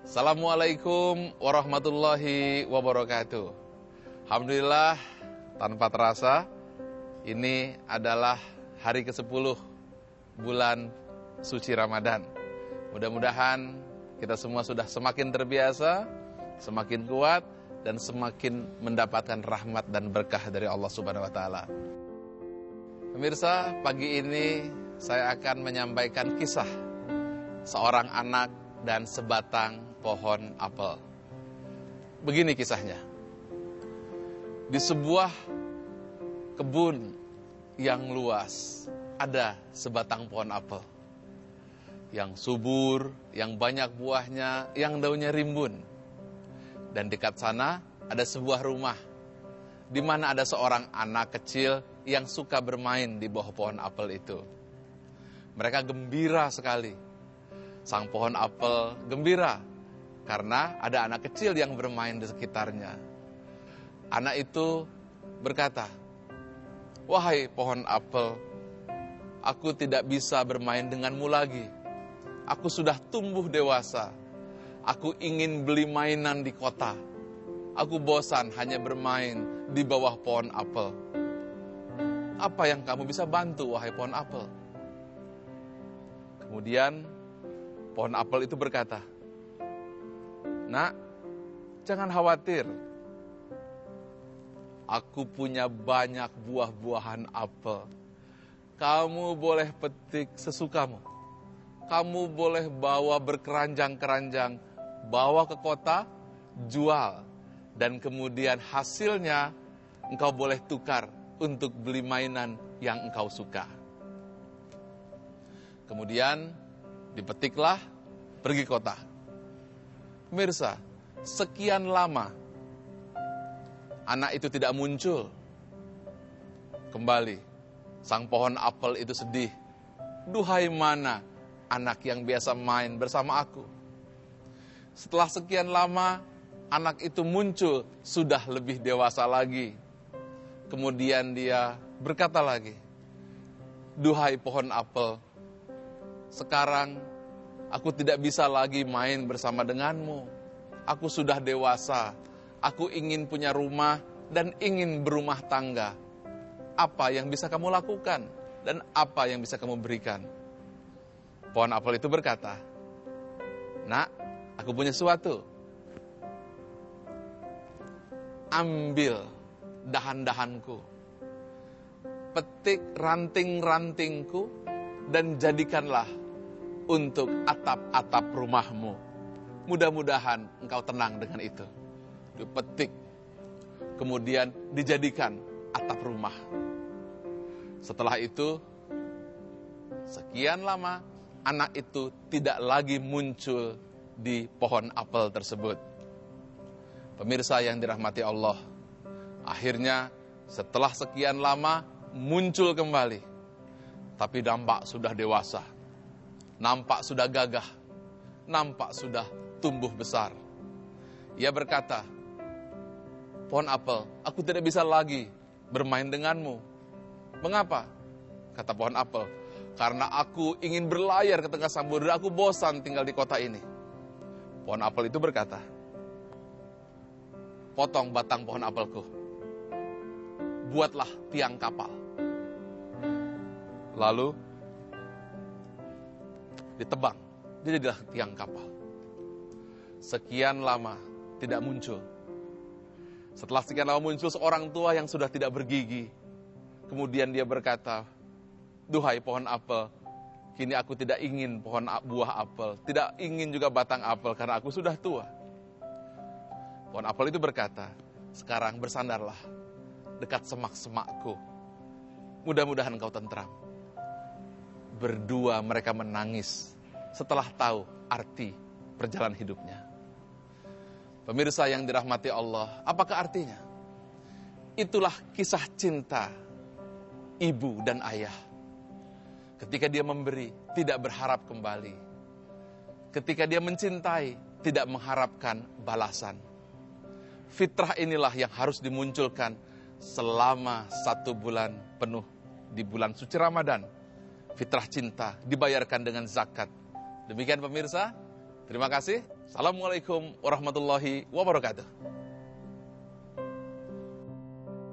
Assalamualaikum warahmatullahi wabarakatuh. Alhamdulillah, tanpa terasa ini adalah hari ke-10 bulan suci Ramadan. Mudah-mudahan kita semua sudah semakin terbiasa, semakin kuat, dan semakin mendapatkan rahmat dan berkah dari Allah Subhanahu wa Ta'ala. Pemirsa, pagi ini saya akan menyampaikan kisah seorang anak dan sebatang pohon apel. Begini kisahnya. Di sebuah kebun yang luas ada sebatang pohon apel yang subur, yang banyak buahnya, yang daunnya rimbun. Dan dekat sana ada sebuah rumah di mana ada seorang anak kecil yang suka bermain di bawah pohon apel itu. Mereka gembira sekali. Sang pohon apel gembira karena ada anak kecil yang bermain di sekitarnya. Anak itu berkata, "Wahai pohon apel, aku tidak bisa bermain denganmu lagi. Aku sudah tumbuh dewasa. Aku ingin beli mainan di kota. Aku bosan hanya bermain di bawah pohon apel. Apa yang kamu bisa bantu, wahai pohon apel?" Kemudian pohon apel itu berkata, "Nak, jangan khawatir. Aku punya banyak buah-buahan apel. Kamu boleh petik sesukamu. Kamu boleh bawa berkeranjang-keranjang, bawa ke kota, jual. Dan kemudian hasilnya engkau boleh tukar untuk beli mainan yang engkau suka." Kemudian dipetiklah, pergi kota. Pemirsa, sekian lama anak itu tidak muncul. Kembali, sang pohon apel itu sedih. "Duhai mana anak yang biasa main bersama aku?" Setelah sekian lama, anak itu muncul, sudah lebih dewasa lagi. Kemudian dia berkata lagi, "Duhai pohon apel, sekarang aku tidak bisa lagi main bersama denganmu. Aku sudah dewasa. Aku ingin punya rumah dan ingin berumah tangga. Apa yang bisa kamu lakukan dan apa yang bisa kamu berikan?" Pohon apel itu berkata, "Nak, aku punya sesuatu. Ambil dahan-dahanku, petik ranting-rantingku, dan jadikanlah untuk atap-atap rumahmu. Mudah-mudahan engkau tenang dengan itu." Dipetik, kemudian dijadikan atap rumah. Setelah itu, sekian lama, anak itu tidak lagi muncul di pohon apel tersebut. Pemirsa yang dirahmati Allah, akhirnya setelah sekian lama muncul kembali. Tapi nampak sudah dewasa, nampak sudah gagah, nampak sudah tumbuh besar. Ia berkata, "Pohon apel, aku tidak bisa lagi bermain denganmu." "Mengapa?" kata pohon apel. "Karena aku ingin berlayar ke tengah samudera, aku bosan tinggal di kota ini." Pohon apel itu berkata, "Potong batang pohon apelku, buatlah tiang kapal." Lalu ditebang, dia jadilah tiang kapal. Sekian lama tidak muncul. Setelah sekian lama muncul seorang tua yang sudah tidak bergigi. Kemudian dia berkata, "Duhai pohon apel, kini aku tidak ingin buah apel, tidak ingin juga batang apel karena aku sudah tua." Pohon apel itu berkata, "Sekarang bersandarlah dekat semak-semakku. Mudah-mudahan engkau tentram." Berdua mereka menangis setelah tahu arti perjalanan hidupnya. Pemirsa yang dirahmati Allah, apakah artinya? Itulah kisah cinta ibu dan ayah. Ketika dia memberi, tidak berharap kembali. Ketika dia mencintai, tidak mengharapkan balasan. Fitrah inilah yang harus dimunculkan selama 1 bulan penuh di bulan suci Ramadan. Fitrah cinta dibayarkan dengan zakat. Demikian pemirsa, terima kasih. Assalamualaikum warahmatullahi wabarakatuh.